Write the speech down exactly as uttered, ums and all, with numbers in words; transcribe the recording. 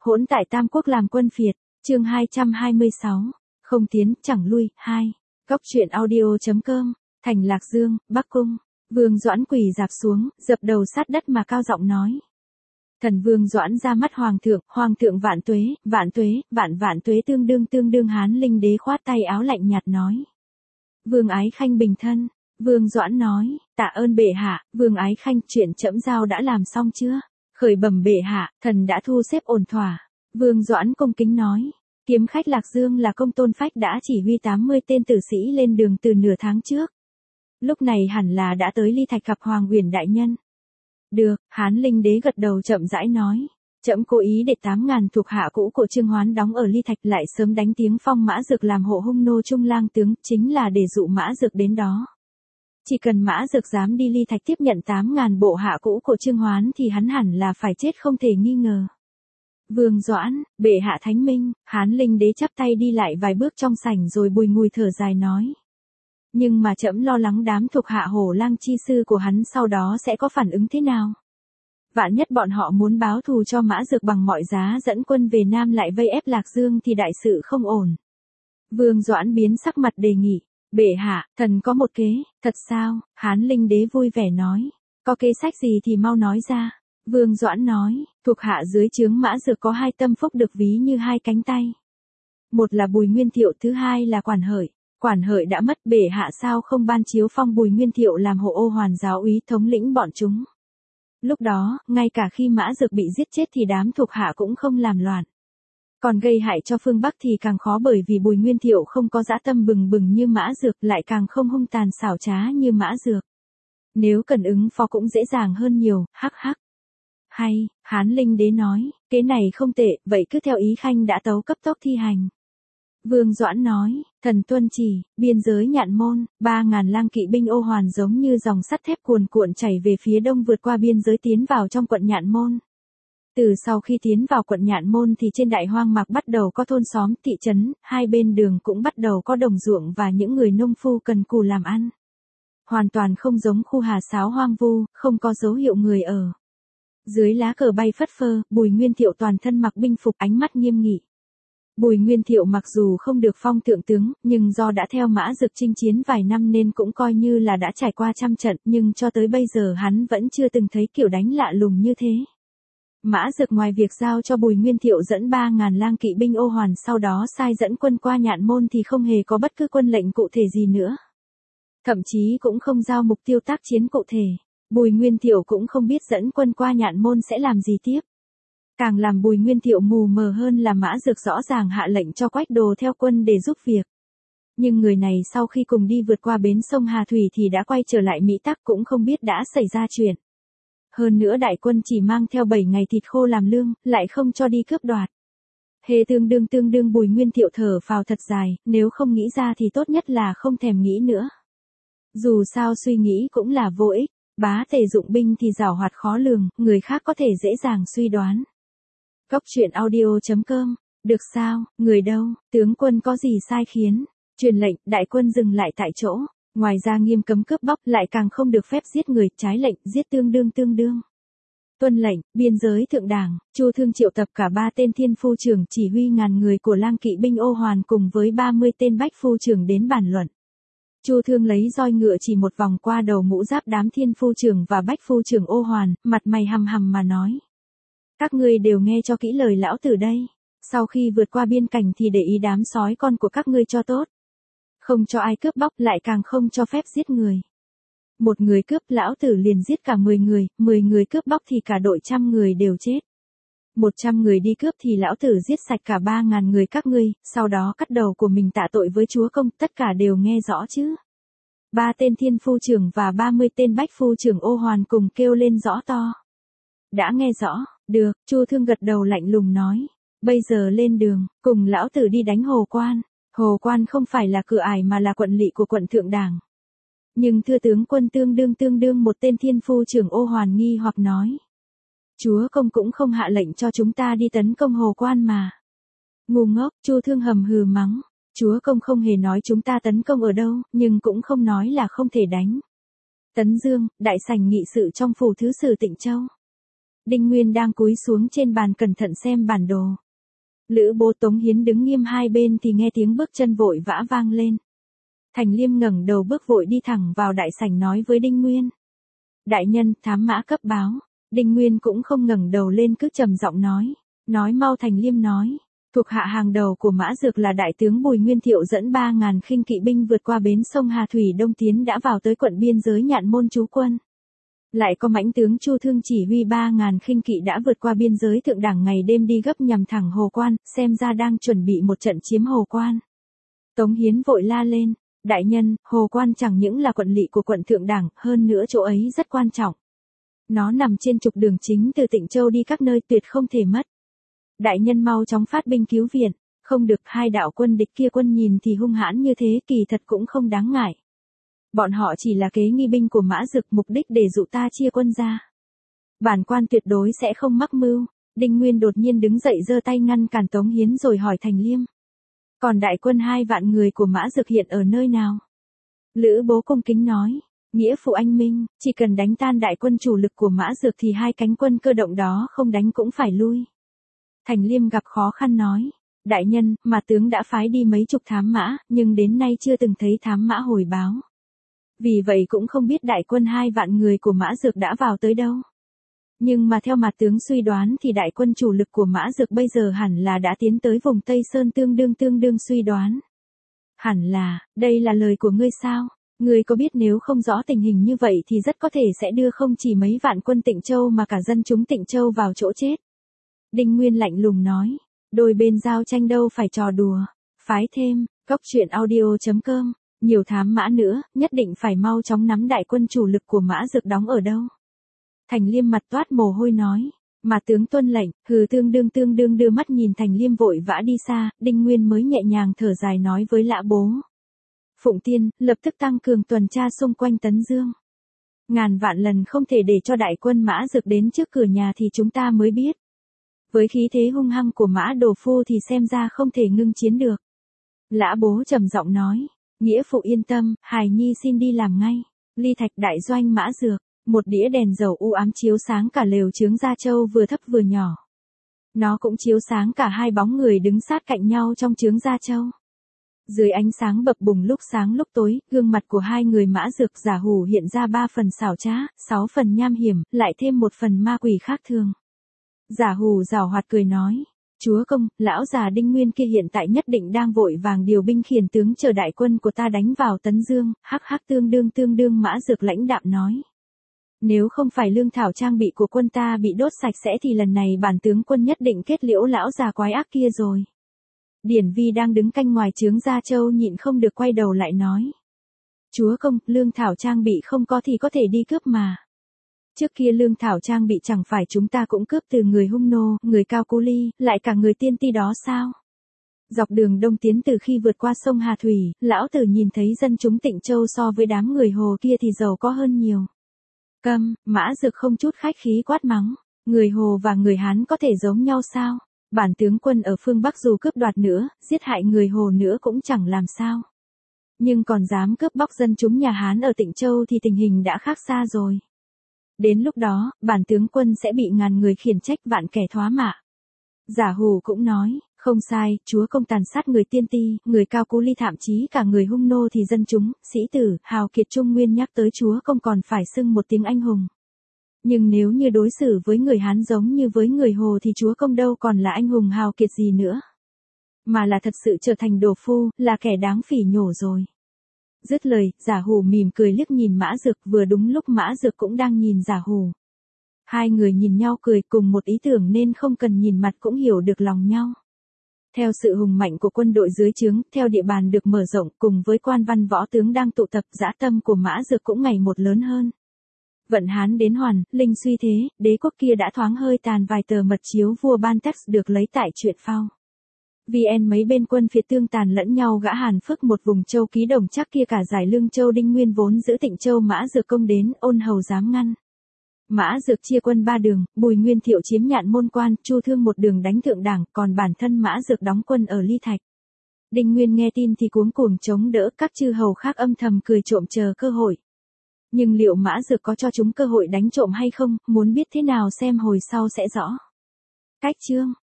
Hỗn tại Tam Quốc làm quân phiệt, chương hai trăm hai mươi sáu, không tiến, chẳng lui, hai. Góc truyện audio.com, thành Lạc Dương, Bắc Cung, Vương Doãn quỳ dạp xuống, dập đầu sát đất mà cao giọng nói. Thần Vương Doãn ra mắt Hoàng thượng, Hoàng thượng vạn tuế, vạn tuế, vạn vạn tuế tương đương tương đương Hán Linh đế khoát tay áo lạnh nhạt nói. Vương Ái Khanh bình thân, Vương Doãn nói, tạ ơn bệ hạ, Vương Ái Khanh chuyện trẫm giao đã làm xong chưa? Khởi bẩm bệ hạ, thần đã thu xếp ổn thỏa. Vương Doãn cung kính nói, kiếm khách Lạc Dương là Công Tôn Phách đã chỉ huy tám mươi tên tử sĩ lên đường từ nửa tháng trước. Lúc này hẳn là đã tới Ly Thạch gặp Hoàng Uyển đại nhân. Được, Hán Linh đế gật đầu chậm rãi nói, trẫm cố ý để tám ngàn thuộc hạ cũ của Trương Hoán đóng ở Ly Thạch lại sớm đánh tiếng phong Mã Dược làm hộ hung nô trung lang tướng, chính là để dụ Mã Dược đến đó. Chỉ cần Mã Dược dám đi Ly Thạch tiếp nhận tám ngàn bộ hạ cũ của Trương Hoán thì hắn hẳn là phải chết không thể nghi ngờ. Vương Doãn, bệ hạ thánh minh, Hán Linh đế chắp tay đi lại vài bước trong sảnh rồi bùi ngùi thở dài nói. Nhưng mà trẫm lo lắng đám thuộc hạ Hổ Lang chi sư của hắn sau đó sẽ có phản ứng thế nào? Vạn nhất bọn họ muốn báo thù cho Mã Dược bằng mọi giá dẫn quân về Nam lại vây ép Lạc Dương thì đại sự không ổn. Vương Doãn biến sắc mặt đề nghị. Bệ hạ, thần có một kế, thật sao? Hán Linh đế vui vẻ nói. Có kế sách gì thì mau nói ra. Vương Doãn nói, thuộc hạ dưới trướng Mã Dược có hai tâm phúc được ví như hai cánh tay. Một là Bùi Nguyên Thiệu, thứ hai là Quản Hợi. Quản Hợi đã mất, bệ hạ sao không ban chiếu phong Bùi Nguyên Thiệu làm hộ ô hoàn giáo úy thống lĩnh bọn chúng. Lúc đó, ngay cả khi Mã Dược bị giết chết thì đám thuộc hạ cũng không làm loạn. Còn gây hại cho phương Bắc thì càng khó bởi vì Bùi Nguyên Thiệu không có dã tâm bừng bừng như Mã Dược lại càng không hung tàn xảo trá như Mã Dược. Nếu cần ứng phó cũng dễ dàng hơn nhiều, hắc hắc. Hay, Hán Linh đế nói, kế này không tệ, vậy cứ theo ý khanh đã tấu cấp tốc thi hành. Vương Doãn nói, thần tuân chỉ, biên giới Nhạn Môn, ba ngàn lang kỵ binh ô hoàn giống như dòng sắt thép cuồn cuộn chảy về phía đông vượt qua biên giới tiến vào trong quận Nhạn Môn. Từ sau khi tiến vào quận Nhạn Môn thì trên đại hoang mạc bắt đầu có thôn xóm, thị trấn, hai bên đường cũng bắt đầu có đồng ruộng và những người nông phu cần cù làm ăn. Hoàn toàn không giống khu Hà Sáo hoang vu, không có dấu hiệu người ở. Dưới lá cờ bay phất phơ, Bùi Nguyên Thiệu toàn thân mặc binh phục, ánh mắt nghiêm nghị. Bùi Nguyên Thiệu mặc dù không được phong thượng tướng, nhưng do đã theo Mã Dược chinh chiến vài năm nên cũng coi như là đã trải qua trăm trận, nhưng cho tới bây giờ hắn vẫn chưa từng thấy kiểu đánh lạ lùng như thế. Mã Dược ngoài việc giao cho Bùi Nguyên Thiệu dẫn ba ngàn lang kỵ binh ô hoàn sau đó sai dẫn quân qua Nhạn Môn thì không hề có bất cứ quân lệnh cụ thể gì nữa. Thậm chí cũng không giao mục tiêu tác chiến cụ thể. Bùi Nguyên Thiệu cũng không biết dẫn quân qua Nhạn Môn sẽ làm gì tiếp. Càng làm Bùi Nguyên Thiệu mù mờ hơn là Mã Dược rõ ràng hạ lệnh cho Quách Đồ theo quân để giúp việc. Nhưng người này sau khi cùng đi vượt qua bến sông Hà Thủy thì đã quay trở lại Mỹ Tắc, cũng không biết đã xảy ra chuyện. Hơn nữa đại quân chỉ mang theo bảy ngày thịt khô làm lương, lại không cho đi cướp đoạt. Hề tương đương tương đương Bùi Nguyên Thiệu thở phào thật dài, nếu không nghĩ ra thì tốt nhất là không thèm nghĩ nữa. Dù sao suy nghĩ cũng là vô ích, bá tể dụng binh thì giảo hoạt khó lường, người khác có thể dễ dàng suy đoán. Góc truyện audio.com, được sao, người đâu, tướng quân có gì sai khiến, truyền lệnh, đại quân dừng lại tại chỗ, ngoài ra nghiêm cấm cướp bóc lại càng không được phép giết người, trái lệnh, giết tương đương tương đương. Tuân lệnh, biên giới thượng đảng, Chu Thương triệu tập cả ba tên thiên phu trưởng chỉ huy ngàn người của lang kỵ binh ô hoàn cùng với ba mươi tên bách phu trưởng đến bàn luận. Chu Thương lấy roi ngựa chỉ một vòng qua đầu mũ giáp đám thiên phu trưởng và bách phu trưởng ô hoàn, mặt mày hầm hầm mà nói. Các ngươi đều nghe cho kỹ lời lão tử đây, sau khi vượt qua biên cảnh thì để ý đám sói con của các ngươi cho tốt. Không cho ai cướp bóc lại càng không cho phép giết người. Một người cướp lão tử liền giết cả mười người, mười người cướp bóc thì cả đội trăm người đều chết. Một trăm người đi cướp thì lão tử giết sạch cả ba ngàn người các ngươi, sau đó cắt đầu của mình tạ tội với chúa công, tất cả đều nghe rõ chứ. Ba tên thiên phu trưởng và ba mươi tên bách phu trưởng ô hoàn cùng kêu lên rõ to. Đã nghe rõ, được, Chu Thương gật đầu lạnh lùng nói. Bây giờ lên đường, cùng lão tử đi đánh Hồ Quan. Hồ Quan không phải là cửa ải mà là quận lỵ của quận Thượng Đảng. Nhưng thưa tướng quân tương đương tương đương một tên thiên phu trưởng ô hoàn nghi hoặc nói. Chúa công cũng không hạ lệnh cho chúng ta đi tấn công Hồ Quan mà. Ngu ngốc, Chu Thương hầm hừ mắng. Chúa công không hề nói chúng ta tấn công ở đâu, nhưng cũng không nói là không thể đánh. Tấn Dương, đại sảnh nghị sự trong phủ thứ sử Tịnh Châu. Đinh Nguyên đang cúi xuống trên bàn cẩn thận xem bản đồ. Lữ Bố Tống Hiến đứng nghiêm hai bên thì nghe tiếng bước chân vội vã vang lên. Thành Liêm ngẩng đầu bước vội đi thẳng vào đại sảnh nói với Đinh Nguyên. Đại nhân, thám mã cấp báo. Đinh Nguyên cũng không ngẩng đầu lên cứ trầm giọng nói. Nói mau. Thành Liêm nói. Thuộc hạ hàng đầu của Mã Dược là đại tướng Bùi Nguyên Thiệu dẫn ba ngàn khinh kỵ binh vượt qua bến sông Hà Thủy Đông tiến đã vào tới quận biên giới Nhạn Môn trú quân. Lại có mãnh tướng Chu Thương chỉ huy ba ngàn khinh kỵ đã vượt qua biên giới Thượng Đảng ngày đêm đi gấp nhằm thẳng Hồ Quan, xem ra đang chuẩn bị một trận chiếm Hồ Quan. Tống Hiến vội la lên. Đại nhân, Hồ Quan chẳng những là quận lỵ của quận Thượng Đảng, hơn nữa chỗ ấy rất quan trọng. Nó nằm trên trục đường chính từ Tịnh Châu đi các nơi, tuyệt không thể mất. Đại nhân mau chóng phát binh cứu viện. Không được, hai đạo quân địch kia quân nhìn thì hung hãn như thế kỳ thật cũng không đáng ngại. Bọn họ chỉ là kế nghi binh của Mã Dực, mục đích để dụ ta chia quân ra. Bản quan tuyệt đối sẽ không mắc mưu. Đinh Nguyên đột nhiên đứng dậy giơ tay ngăn cản Tống Hiến rồi hỏi Thành Liêm. Còn đại quân hai vạn người của Mã Dực hiện ở nơi nào? Lữ Bố cung kính nói. Nghĩa phụ anh minh, chỉ cần đánh tan đại quân chủ lực của Mã Dực thì hai cánh quân cơ động đó không đánh cũng phải lui. Thành Liêm gặp khó khăn nói. Đại nhân, mà tướng đã phái đi mấy chục thám mã, nhưng đến nay chưa từng thấy thám mã hồi báo. Vì vậy cũng không biết đại quân hai vạn người của Mã Dược đã vào tới đâu. Nhưng mà theo mặt tướng suy đoán thì đại quân chủ lực của Mã Dược bây giờ hẳn là đã tiến tới vùng Tây Sơn, tương đương tương đương suy đoán. Hẳn là, đây là lời của ngươi sao? Ngươi có biết nếu không rõ tình hình như vậy thì rất có thể sẽ đưa không chỉ mấy vạn quân Tịnh Châu mà cả dân chúng Tịnh Châu vào chỗ chết. Đinh Nguyên lạnh lùng nói. Đôi bên giao tranh đâu phải trò đùa. Phái thêm, cốc truyện audio chấm com. Nhiều thám mã nữa, nhất định phải mau chóng nắm đại quân chủ lực của Mã Dược đóng ở đâu. Thành Liêm mặt toát mồ hôi nói. Mà tướng tuân lệnh, hừ tương đương tương đương đưa mắt nhìn Thành Liêm vội vã đi xa, Đinh Nguyên mới nhẹ nhàng thở dài nói với Lã Bố. Phụng Tiên, lập tức tăng cường tuần tra xung quanh Tấn Dương. Ngàn vạn lần không thể để cho đại quân Mã Dược đến trước cửa nhà thì chúng ta mới biết. Với khí thế hung hăng của Mã Đồ Phu thì xem ra không thể ngưng chiến được. Lã Bố trầm giọng nói. Nghĩa phụ yên tâm, Hài Nhi xin đi làm ngay. Ly Thạch đại doanh Mã Dược. Một đĩa đèn dầu u ám chiếu sáng cả lều chướng Gia Châu vừa thấp vừa nhỏ. Nó cũng chiếu sáng cả hai bóng người đứng sát cạnh nhau trong chướng Gia Châu. Dưới ánh sáng bập bùng lúc sáng lúc tối, gương mặt của hai người Mã Dược Giả Hủ hiện ra ba phần xảo trá, sáu phần nham hiểm, lại thêm một phần ma quỷ khác thường. Giả Hủ giảo hoạt cười nói. Chúa công, lão già Đinh Nguyên kia hiện tại nhất định đang vội vàng điều binh khiển tướng chờ đại quân của ta đánh vào Tấn Dương, hắc hắc tương đương tương đương Mã Dược lãnh đạm nói. Nếu không phải lương thảo trang bị của quân ta bị đốt sạch sẽ thì lần này bản tướng quân nhất định kết liễu lão già quái ác kia rồi. Điển Vi đang đứng canh ngoài chướng Gia Châu nhịn không được quay đầu lại nói. Chúa công, lương thảo trang bị không có thì có thể đi cướp mà. Trước kia lương thảo trang bị chẳng phải chúng ta cũng cướp từ người Hung Nô, người Cao Cú Ly, lại cả người Tiên Ti đó sao? Dọc đường đông tiến từ khi vượt qua sông Hà Thủy, lão tử nhìn thấy dân chúng Tịnh Châu so với đám người Hồ kia thì giàu có hơn nhiều. Câm, Mã Dược không chút khách khí quát mắng. Người Hồ và người Hán có thể giống nhau sao? Bản tướng quân ở phương Bắc dù cướp đoạt nữa, giết hại người Hồ nữa cũng chẳng làm sao. Nhưng còn dám cướp bóc dân chúng nhà Hán ở Tịnh Châu thì tình hình đã khác xa rồi. Đến lúc đó, bản tướng quân sẽ bị ngàn người khiển trách vạn kẻ thoá mạ. Giả Hủ cũng nói, không sai, chúa công tàn sát người Tiên Ti, người Cao Cú Ly thậm chí cả người Hung Nô thì dân chúng, sĩ tử, hào kiệt Trung Nguyên nhắc tới chúa công còn phải xưng một tiếng anh hùng. Nhưng nếu như đối xử với người Hán giống như với người Hồ thì chúa công đâu còn là anh hùng hào kiệt gì nữa. Mà là thật sự trở thành đồ phu, là kẻ đáng phỉ nhổ rồi. Dứt lời, Giả Hủ mỉm cười liếc nhìn Mã Dược, vừa đúng lúc Mã Dược cũng đang nhìn Giả Hủ. Hai người nhìn nhau cười cùng một ý tưởng nên không cần nhìn mặt cũng hiểu được lòng nhau. Theo sự hùng mạnh của quân đội dưới trướng, theo địa bàn được mở rộng cùng với quan văn võ tướng đang tụ tập, dã tâm của Mã Dược cũng ngày một lớn hơn. Vận Hán đến hoàn, linh suy thế, đế quốc kia đã thoáng hơi tàn vài tờ mật chiếu vua ban text được lấy tại truyện phao. vê en mấy bên quân phía tương tàn lẫn nhau gã Hàn Phước một vùng châu ký đồng chắc kia cả giải Lương Châu Đinh Nguyên vốn giữ Tịnh Châu Mã Dược công đến, ôn hầu dám ngăn. Mã Dược chia quân ba đường, Bùi Nguyên Thiệu chiếm Nhạn Môn Quan, Chu Thương một đường đánh Thượng Đảng, còn bản thân Mã Dược đóng quân ở Ly Thạch. Đinh Nguyên nghe tin thì cuống cuồng chống đỡ, các chư hầu khác âm thầm cười trộm chờ cơ hội. Nhưng liệu Mã Dược có cho chúng cơ hội đánh trộm hay không, muốn biết thế nào xem hồi sau sẽ rõ. Cách chương